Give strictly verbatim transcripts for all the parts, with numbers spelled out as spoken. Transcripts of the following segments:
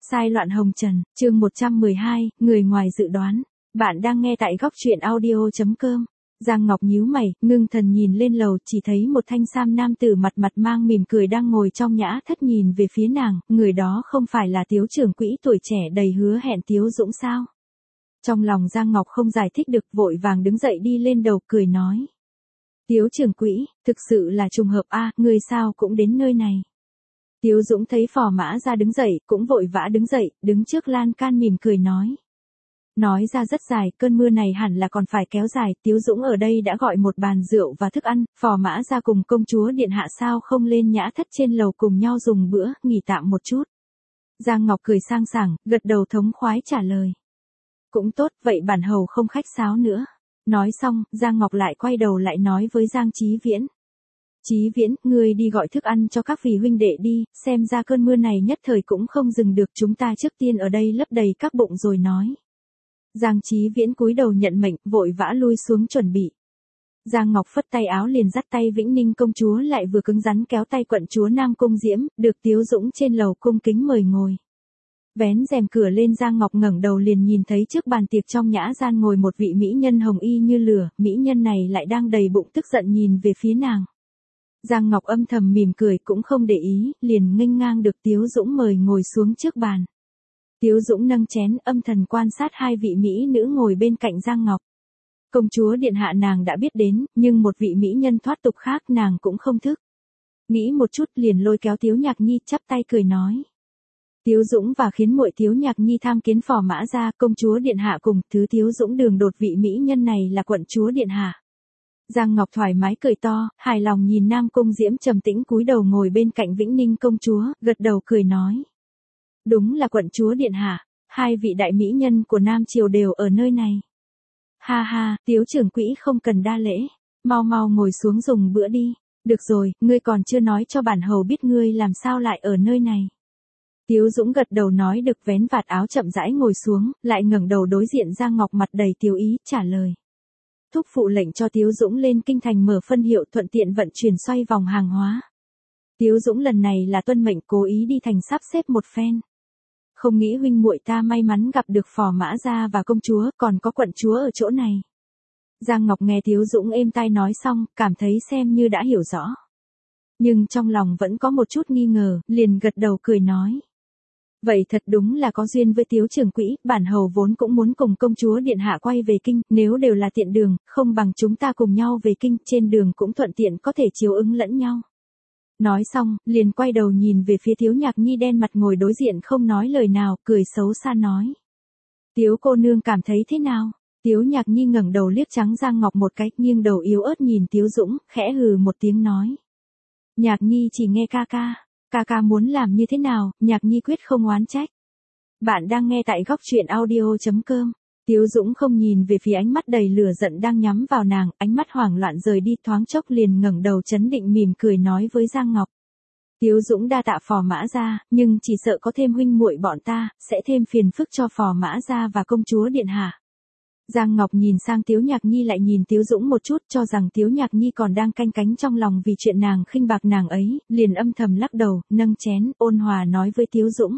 Sai loạn hồng trần, chương một trăm mười hai, người ngoài dự đoán. Bạn đang nghe tại góc truyện audio chấm com. Giang Ngọc nhíu mày, ngưng thần nhìn lên lầu, chỉ thấy một thanh sam nam tử mặt mặt mang mỉm cười đang ngồi trong nhã thất nhìn về phía nàng, người đó không phải là Tiếu trưởng quỹ tuổi trẻ đầy hứa hẹn Tiếu Dũng sao? Trong lòng Giang Ngọc không giải thích được, vội vàng đứng dậy đi lên đầu, cười nói. Tiếu trưởng quỹ, thực sự là trùng hợp a, người sao cũng đến nơi này. Tiếu Dũng thấy Phò Mã Gia đứng dậy, cũng vội vã đứng dậy, đứng trước lan can mỉm cười nói. Nói ra rất dài, cơn mưa này hẳn là còn phải kéo dài, Tiếu Dũng ở đây đã gọi một bàn rượu và thức ăn, Phò Mã Gia cùng công chúa điện hạ sao không lên nhã thất trên lầu cùng nhau dùng bữa, nghỉ tạm một chút. Giang Ngọc cười sang sảng, gật đầu thống khoái trả lời. Cũng tốt, vậy bản hầu không khách sáo nữa. Nói xong, Giang Ngọc lại quay đầu lại nói với Giang Chí Viễn. Chí Viễn, ngươi đi gọi thức ăn cho các vị huynh đệ đi, xem ra cơn mưa này nhất thời cũng không dừng được, chúng ta trước tiên ở đây lấp đầy các bụng rồi nói. Giang Chí Viễn cúi đầu nhận mệnh, vội vã lui xuống chuẩn bị. Giang Ngọc phất tay áo liền dắt tay Vĩnh Ninh công chúa lại vừa cứng rắn kéo tay quận chúa Nam Cung Diễm, được Tiếu Dũng trên lầu cung kính mời ngồi. Vén rèm cửa lên, Giang Ngọc ngẩng đầu liền nhìn thấy trước bàn tiệc trong nhã gian ngồi một vị mỹ nhân hồng y như lửa, mỹ nhân này lại đang đầy bụng tức giận nhìn về phía nàng. Giang Ngọc âm thầm mỉm cười cũng không để ý, liền nghênh ngang được Tiếu Dũng mời ngồi xuống trước bàn. Tiếu Dũng nâng chén âm thần quan sát hai vị mỹ nữ ngồi bên cạnh Giang Ngọc. Công chúa điện hạ nàng đã biết đến, nhưng một vị mỹ nhân thoát tục khác nàng cũng không thức. Nghĩ một chút liền lôi kéo Tiếu Nhạc Nhi chắp tay cười nói. Tiếu Dũng và khiến muội Tiếu Nhạc Nhi tham kiến Phò Mã Gia, công chúa điện hạ cùng, thứ Tiếu Dũng đường đột vị mỹ nhân này là quận chúa điện hạ. Giang Ngọc thoải mái cười to, hài lòng nhìn Nam Cung Diễm trầm tĩnh cúi đầu ngồi bên cạnh Vĩnh Ninh công chúa, gật đầu cười nói. Đúng là quận chúa điện hạ, hai vị đại mỹ nhân của Nam Triều đều ở nơi này. Ha ha, Tiếu trưởng quỹ không cần đa lễ, mau mau ngồi xuống dùng bữa đi. Được rồi, ngươi còn chưa nói cho bản hầu biết ngươi làm sao lại ở nơi này. Tiếu Dũng gật đầu nói được, vén vạt áo chậm rãi ngồi xuống, lại ngẩng đầu đối diện Giang Ngọc mặt đầy tiêu ý, trả lời. Thúc phụ lệnh cho Tiếu Dũng lên kinh thành mở phân hiệu, thuận tiện vận chuyển xoay vòng hàng hóa. Tiếu Dũng lần này là tuân mệnh, cố ý đi thành sắp xếp một phen. Không nghĩ huynh muội ta may mắn gặp được Phò Mã Gia và công chúa, còn có quận chúa ở chỗ này. Giang Ngọc nghe Tiếu Dũng êm tai nói xong, cảm thấy xem như đã hiểu rõ. Nhưng trong lòng vẫn có một chút nghi ngờ, liền gật đầu cười nói. Vậy thật đúng là có duyên với Tiếu trưởng quỹ, bản hầu vốn cũng muốn cùng công chúa điện hạ quay về kinh, nếu đều là tiện đường, không bằng chúng ta cùng nhau về kinh, trên đường cũng thuận tiện có thể chiếu ứng lẫn nhau. Nói xong, liền quay đầu nhìn về phía Tiếu Nhạc Nhi đen mặt ngồi đối diện không nói lời nào, cười xấu xa nói. Tiếu cô nương cảm thấy thế nào? Tiếu Nhạc Nhi ngẩng đầu liếc trắng Giang Ngọc một cái, nghiêng đầu yếu ớt nhìn Tiếu Dũng, khẽ hừ một tiếng nói. Nhạc Nhi chỉ nghe ca ca. Ca ca muốn làm như thế nào, Nhạc Nhi quyết không oán trách. Bạn đang nghe tại góc truyện audio chấm com. Tiếu Dũng không nhìn về phía ánh mắt đầy lửa giận đang nhắm vào nàng, ánh mắt hoảng loạn rời đi, thoáng chốc liền ngẩng đầu chấn định mỉm cười nói với Giang Ngọc. Tiếu Dũng đa tạ Phò Mã Gia, nhưng chỉ sợ có thêm huynh muội bọn ta, sẽ thêm phiền phức cho Phò Mã Gia và công chúa điện hạ. Giang Ngọc nhìn sang Tiếu Nhạc Nhi lại nhìn Tiếu Dũng một chút, cho rằng Tiếu Nhạc Nhi còn đang canh cánh trong lòng vì chuyện nàng khinh bạc nàng ấy, liền âm thầm lắc đầu, nâng chén, ôn hòa nói với Tiếu Dũng.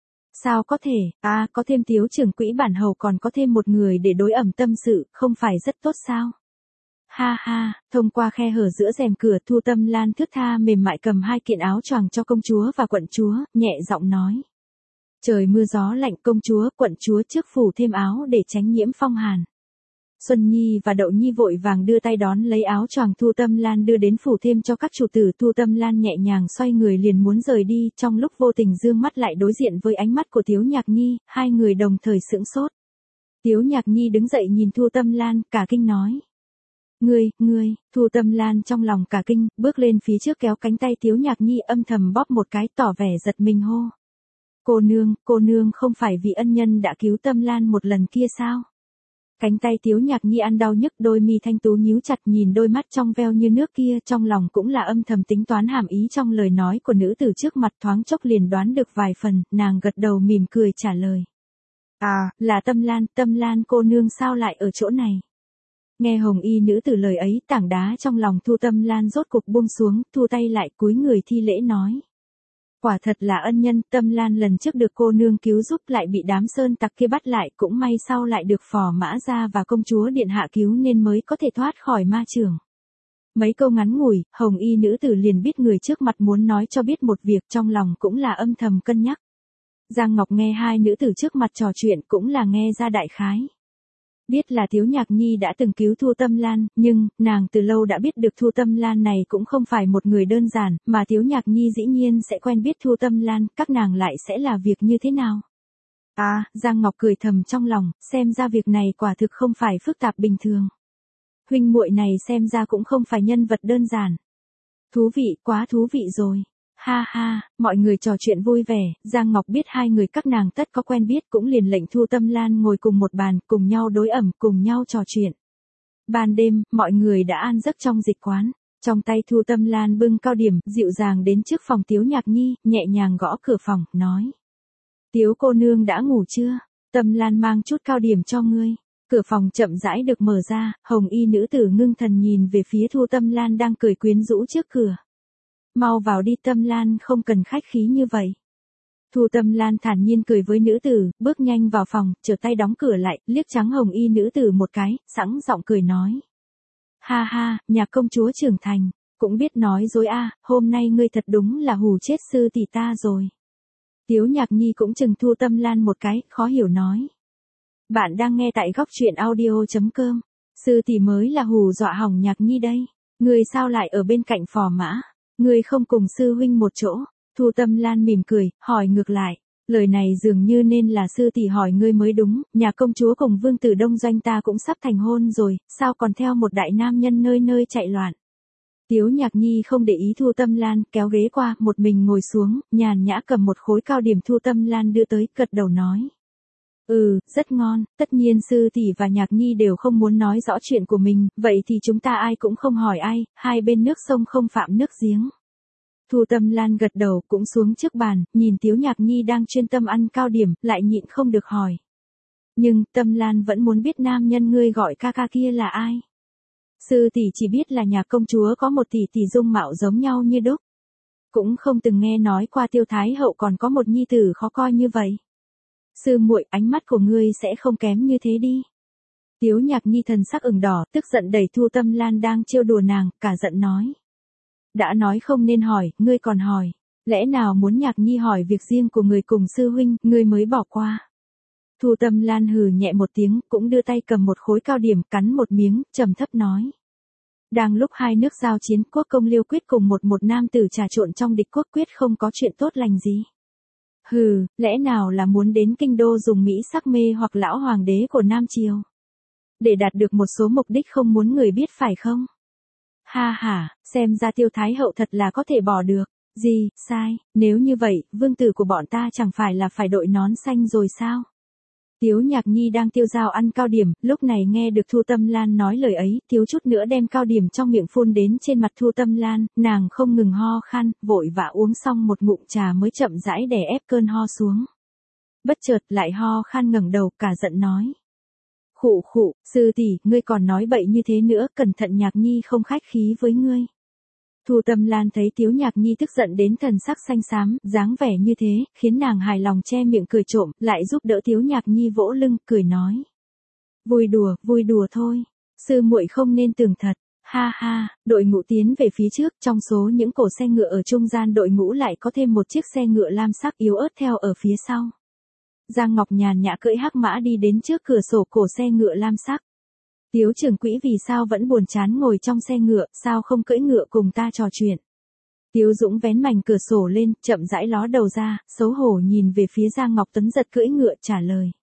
Sao có thể, à, có thêm Tiếu trưởng quỹ bản hầu còn có thêm một người để đối ẩm tâm sự, không phải rất tốt sao? Ha ha, thông qua khe hở giữa rèm cửa, Thu Tâm Lan thướt tha mềm mại cầm hai kiện áo choàng cho công chúa và quận chúa, nhẹ giọng nói. Trời mưa gió lạnh, công chúa, quận chúa trước phủ thêm áo để tránh nhiễm phong hàn. Xuân Nhi và Đậu Nhi vội vàng đưa tay đón lấy áo choàng Thu Tâm Lan đưa đến phủ thêm cho các chủ tử. Thu Tâm Lan nhẹ nhàng xoay người liền muốn rời đi, trong lúc vô tình dương mắt lại đối diện với ánh mắt của Tiếu Nhạc Nhi, hai người đồng thời sững sốt. Tiếu Nhạc Nhi đứng dậy nhìn Thu Tâm Lan, cả kinh nói. Ngươi, ngươi, Thu Tâm Lan trong lòng cả kinh, bước lên phía trước kéo cánh tay Tiếu Nhạc Nhi âm thầm bóp một cái, tỏ vẻ giật mình hô. Cô nương, cô nương không phải vị ân nhân đã cứu Tâm Lan một lần kia sao? Cánh tay Tiếu Nhạc Nhi ăn đau nhức, đôi mi thanh tú nhíu chặt nhìn đôi mắt trong veo như nước kia, trong lòng cũng là âm thầm tính toán hàm ý trong lời nói của nữ tử trước mặt, thoáng chốc liền đoán được vài phần, nàng gật đầu mỉm cười trả lời. À, là Tâm Lan, Tâm Lan cô nương sao lại ở chỗ này? Nghe hồng y nữ tử lời ấy, tảng đá trong lòng Thu Tâm Lan rốt cục buông xuống, thu tay lại cúi người thi lễ nói. Quả thật là ân nhân, Tâm Lan lần trước được cô nương cứu giúp lại bị đám sơn tặc kia bắt lại, cũng may sau lại được phò mã gia và công chúa điện hạ cứu nên mới có thể thoát khỏi ma chưởng. Mấy câu ngắn ngủi, hồng y nữ tử liền biết người trước mặt muốn nói cho biết một việc, trong lòng cũng là âm thầm cân nhắc. Giang Ngọc nghe hai nữ tử trước mặt trò chuyện cũng là nghe ra đại khái. Biết là Tiếu Nhạc Nhi đã từng cứu Thu Tâm Lan, nhưng, nàng từ lâu đã biết được Thu Tâm Lan này cũng không phải một người đơn giản, mà Tiếu Nhạc Nhi dĩ nhiên sẽ quen biết Thu Tâm Lan, các nàng lại sẽ là việc như thế nào. À, Giang Ngọc cười thầm trong lòng, xem ra việc này quả thực không phải phức tạp bình thường. Huynh muội này xem ra cũng không phải nhân vật đơn giản. Thú vị, quá thú vị rồi. Ha ha, mọi người trò chuyện vui vẻ, Giang Ngọc biết hai người các nàng tất có quen biết cũng liền lệnh Thu Tâm Lan ngồi cùng một bàn, cùng nhau đối ẩm, cùng nhau trò chuyện. Ban đêm, mọi người đã an giấc trong dịch quán. Trong tay Thu Tâm Lan bưng cao điểm, dịu dàng đến trước phòng Tiếu Nhạc Nhi, nhẹ nhàng gõ cửa phòng, nói. Tiếu cô nương đã ngủ chưa? Tâm Lan mang chút cao điểm cho ngươi. Cửa phòng chậm rãi được mở ra, hồng y nữ tử ngưng thần nhìn về phía Thu Tâm Lan đang cười quyến rũ trước cửa. Mau vào đi Tâm Lan, không cần khách khí như vậy. Thu Tâm Lan thản nhiên cười với nữ tử, bước nhanh vào phòng, trở tay đóng cửa lại, liếc trắng hồng y nữ tử một cái, sẵn giọng cười nói. Ha ha, nhà công chúa trưởng thành, cũng biết nói dối a, à, hôm nay ngươi thật đúng là hù chết sư tỷ ta rồi. Tiếu Nhạc Nhi cũng chừng Thu Tâm Lan một cái, khó hiểu nói. Bạn đang nghe tại góc truyện audio chấm com. Sư tỷ mới là hù dọa hỏng Nhạc Nhi đây. Ngươi sao lại ở bên cạnh phò mã? Ngươi không cùng sư huynh một chỗ. Thu Tâm Lan mỉm cười, hỏi ngược lại. Lời này dường như nên là sư tỷ hỏi ngươi mới đúng. Nhà công chúa cùng vương tử Đông Doanh ta cũng sắp thành hôn rồi, sao còn theo một đại nam nhân nơi nơi chạy loạn. Tiếu Nhạc Nhi không để ý Thu Tâm Lan, kéo ghế qua, một mình ngồi xuống, nhàn nhã cầm một khối cao điểm Thu Tâm Lan đưa tới, gật đầu nói. Ừ, rất ngon, tất nhiên sư tỷ và Nhạc Nhi đều không muốn nói rõ chuyện của mình, vậy thì chúng ta ai cũng không hỏi ai, hai bên nước sông không phạm nước giếng. Thu Tâm Lan gật đầu cũng xuống trước bàn, nhìn Tiếu Nhạc Nhi đang chuyên tâm ăn cao điểm, lại nhịn không được hỏi. Nhưng, Tâm Lan vẫn muốn biết nam nhân ngươi gọi ca ca kia là ai. Sư tỷ chỉ biết là nhà công chúa có một tỷ tỷ dung mạo giống nhau như đúc. Cũng không từng nghe nói qua Tiêu Thái hậu còn có một nhi tử khó coi như vậy. Sư muội, ánh mắt của ngươi sẽ không kém như thế đi. Tiếu Nhạc Nhi thần sắc ửng đỏ, tức giận đẩy Thu Tâm Lan đang trêu đùa nàng, cả giận nói. Đã nói không nên hỏi, ngươi còn hỏi. Lẽ nào muốn Nhạc Nhi hỏi việc riêng của người cùng sư huynh, ngươi mới bỏ qua. Thu Tâm Lan hừ nhẹ một tiếng, cũng đưa tay cầm một khối cao điểm, cắn một miếng, trầm thấp nói. Đang lúc hai nước giao chiến, quốc công Liêu Quyết cùng một một nam tử trà trộn trong địch quốc quyết không có chuyện tốt lành gì. Hừ, lẽ nào là muốn đến kinh đô dùng mỹ sắc mê hoặc lão hoàng đế của Nam Triều. Để đạt được một số mục đích không muốn người biết phải không? Ha ha, xem ra Tiêu Thái hậu thật là có thể bỏ được. Gì, sai, nếu như vậy, vương tử của bọn ta chẳng phải là phải đội nón xanh rồi sao? Tiếu Nhạc Nhi đang tiêu dao ăn cao điểm, lúc này nghe được Thu Tâm Lan nói lời ấy, thiếu chút nữa đem cao điểm trong miệng phun đến trên mặt Thu Tâm Lan, nàng không ngừng ho khan, vội vã uống xong một ngụm trà mới chậm rãi đè ép cơn ho xuống. Bất chợt lại ho khan ngẩng đầu, cả giận nói. Khụ khụ, sư tỷ, ngươi còn nói bậy như thế nữa, cẩn thận Nhạc Nhi không khách khí với ngươi. Thu Tâm Lan thấy Tiếu Nhạc Nhi tức giận đến thần sắc xanh xám, dáng vẻ như thế, khiến nàng hài lòng che miệng cười trộm, lại giúp đỡ Tiếu Nhạc Nhi vỗ lưng, cười nói. Vui đùa, vui đùa thôi. Sư muội không nên tưởng thật. Ha ha, đội ngũ tiến về phía trước, trong số những cổ xe ngựa ở trung gian đội ngũ lại có thêm một chiếc xe ngựa lam sắc yếu ớt theo ở phía sau. Giang Ngọc nhàn nhã cưỡi hắc mã đi đến trước cửa sổ cổ xe ngựa lam sắc. Tiếu trưởng quỹ vì sao vẫn buồn chán ngồi trong xe ngựa, sao không cưỡi ngựa cùng ta trò chuyện. Tiếu Dũng vén mảnh cửa sổ lên, chậm rãi ló đầu ra, xấu hổ nhìn về phía Giang Ngọc Tấn giật cưỡi ngựa trả lời.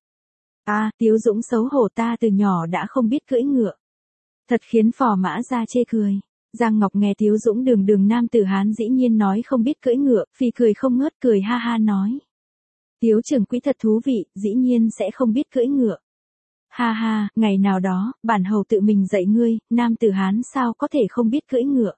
À, Tiếu Dũng xấu hổ, ta từ nhỏ đã không biết cưỡi ngựa. Thật khiến phò mã ra chê cười. Giang Ngọc nghe Tiếu Dũng đường đường nam tử Hán dĩ nhiên nói không biết cưỡi ngựa, phì cười không ngớt, cười ha ha nói. Tiếu trưởng quỹ thật thú vị, dĩ nhiên sẽ không biết cưỡi ngựa. Ha ha, ngày nào đó, bản hầu tự mình dạy ngươi, nam tử Hán sao có thể không biết cưỡi ngựa.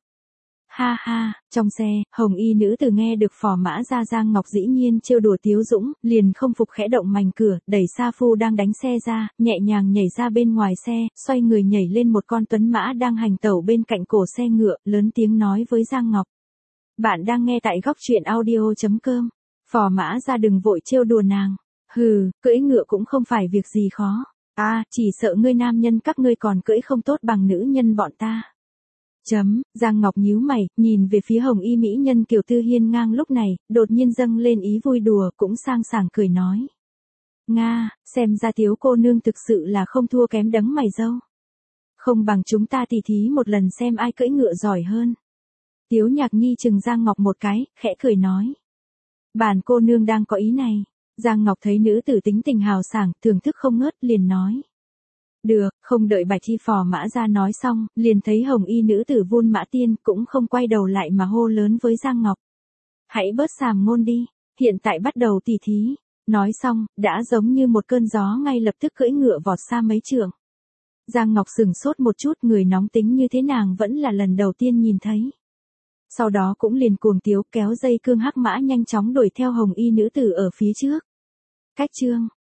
Ha ha, trong xe, hồng y nữ tử nghe được phò mã ra Giang Ngọc dĩ nhiên trêu đùa Tiếu Dũng, liền không phục khẽ động mành cửa, đẩy sa phu đang đánh xe ra, nhẹ nhàng nhảy ra bên ngoài xe, xoay người nhảy lên một con tuấn mã đang hành tẩu bên cạnh cổ xe ngựa, lớn tiếng nói với Giang Ngọc. Bạn đang nghe tại góc truyện audio.com. Phò Mã Gia đừng vội trêu đùa nàng. Hừ, cưỡi ngựa cũng không phải việc gì khó. À, chỉ sợ ngươi nam nhân các ngươi còn cưỡi không tốt bằng nữ nhân bọn ta. Chấm, Giang Ngọc nhíu mày, nhìn về phía hồng y mỹ nhân Kiều Tư Hiên ngang lúc này, đột nhiên dâng lên ý vui đùa, cũng sang sảng cười nói. Nga, xem ra Tiếu cô nương thực sự là không thua kém đấng mày râu. Không bằng chúng ta tỉ thí một lần xem ai cưỡi ngựa giỏi hơn. Tiếu Nhạc Nhi chừng Giang Ngọc một cái, khẽ cười nói. Bản cô nương đang có ý này. Giang Ngọc thấy nữ tử tính tình hào sảng, thưởng thức không ngớt, liền nói. Được, không đợi Bạch Thi Phò Mã Gia nói xong, liền thấy hồng y nữ tử Vun Mã Tiên cũng không quay đầu lại mà hô lớn với Giang Ngọc. Hãy bớt sàm ngôn đi, hiện tại bắt đầu tỉ thí. Nói xong, đã giống như một cơn gió ngay lập tức cưỡi ngựa vọt xa mấy trượng. Giang Ngọc sừng sốt một chút, người nóng tính như thế nàng vẫn là lần đầu tiên nhìn thấy. Sau đó cũng liền cuồng tiếu kéo dây cương hắc mã nhanh chóng đuổi theo hồng y nữ tử ở phía trước. Cách chương